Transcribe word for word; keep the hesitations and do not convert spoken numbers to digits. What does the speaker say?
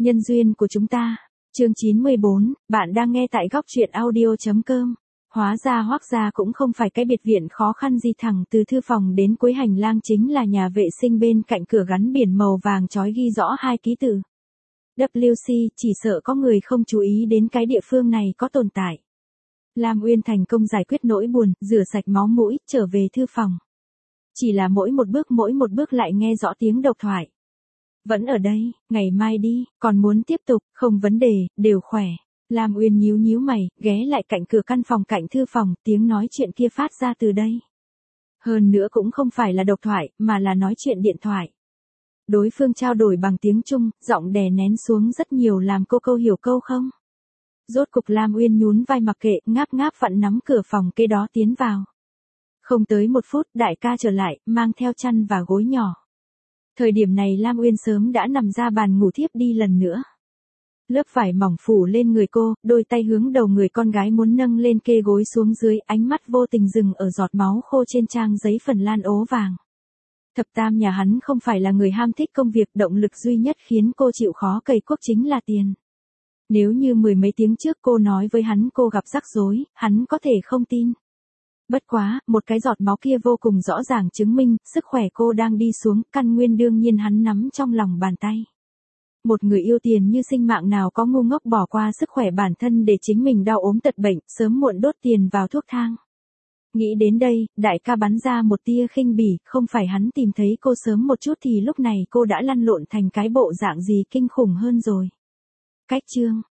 Nhân duyên của chúng ta. Chương chín mươi bốn, bạn đang nghe tại góc truyện audio chấm com. Hóa ra Hoắc gia cũng không phải cái biệt viện khó khăn gì, thẳng từ thư phòng đến cuối hành lang chính là nhà vệ sinh, bên cạnh cửa gắn biển màu vàng chói ghi rõ hai ký tự. vê xê, chỉ sợ có người không chú ý đến cái địa phương này có tồn tại. Lam Uyên thành công giải quyết nỗi buồn, rửa sạch máu mũi, trở về thư phòng. Chỉ là mỗi một bước mỗi một bước lại nghe rõ tiếng độc thoại. Vẫn ở đây, ngày mai đi, còn muốn tiếp tục, không vấn đề, đều khỏe. Lam Uyên nhíu nhíu mày, ghé lại cạnh cửa căn phòng cạnh thư phòng, tiếng nói chuyện kia phát ra từ đây. Hơn nữa cũng không phải là độc thoại, mà là nói chuyện điện thoại. Đối phương trao đổi bằng tiếng Trung, giọng đè nén xuống rất nhiều làm cô câu hiểu câu không. Rốt cục Lam Uyên nhún vai mặc kệ, ngáp ngáp vặn nắm cửa phòng kế đó tiến vào. Không tới một phút, đại ca trở lại, mang theo chăn và gối nhỏ. Thời điểm này Lam Uyên sớm đã nằm ra bàn ngủ thiếp đi lần nữa. Lớp vải mỏng phủ lên người cô, đôi tay hướng đầu người con gái muốn nâng lên kê gối xuống dưới, ánh mắt vô tình dừng ở giọt máu khô trên trang giấy phần lan ố vàng. Thập tam nhà hắn không phải là người ham thích công việc, động lực duy nhất khiến cô chịu khó cày cuốc chính là tiền. Nếu như mười mấy tiếng trước cô nói với hắn cô gặp rắc rối, hắn có thể không tin. Bất quá, một cái giọt máu kia vô cùng rõ ràng chứng minh, sức khỏe cô đang đi xuống, căn nguyên đương nhiên hắn nắm trong lòng bàn tay. Một người yêu tiền như sinh mạng nào có ngu ngốc bỏ qua sức khỏe bản thân để chính mình đau ốm tật bệnh, sớm muộn đốt tiền vào thuốc thang. Nghĩ đến đây, đại ca bắn ra một tia khinh bỉ, không phải hắn tìm thấy cô sớm một chút thì lúc này cô đã lăn lộn thành cái bộ dạng gì kinh khủng hơn rồi. Cách chương,